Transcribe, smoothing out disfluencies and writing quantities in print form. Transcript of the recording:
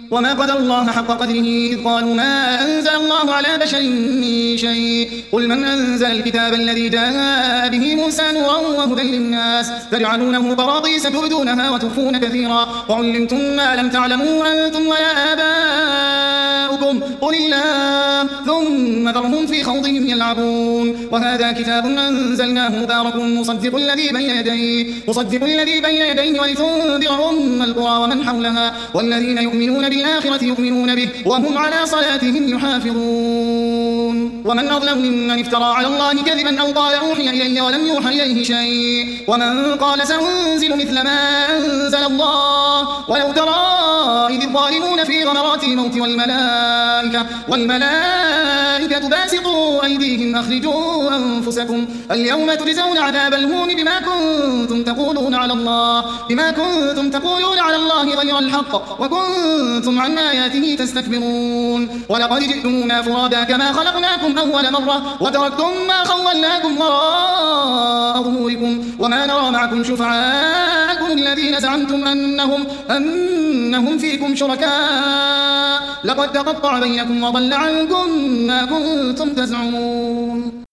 وما قدر الله حق قدره إذ قالوا ما أنزل الله على بشر من شيء قل من أنزل الكتاب الذي جاء به موسى نورا وهدى للناس تجعلونه قراطيس تبدونها وتخفون كثيرا وعلمتم ما لم تعلموا أنتم ولا آباؤكم قل الله ثم ذرهم في خوضهم يلعبون وهذا كتاب أنزلناه مبارك مصدق الذي بين يديه ولتنذر أم القرى ومن حولها والذين يؤمنون بالآخرة يؤمنون به وهم على صلاتهم يحافظون ومن أظلم ممن افترى على الله كذبا أو قال أوحي إلي ولم يوحى إليه شيء ومن قال سأنزل مثل ما أنزل الله ولو ترى إذ الظالمون في غمرات الموت والملائكة باسطوا أيديهم أخرجوا أنفسكم اليوم تجزون عذاب الهون بما كنتم تقولون على الله غير الحق وكنتم عن آياته تستكبرون ولقد جئتمونا فرادا كما خلقناكم أول مرة وتركتم ما خولناكم وراء ظهوركم وما نرى معكم شفعاءكم الذين زعمتم أنهم فيكم شركاء لقد تقطع بينكم وضل عنكم ما كنتم تزعمون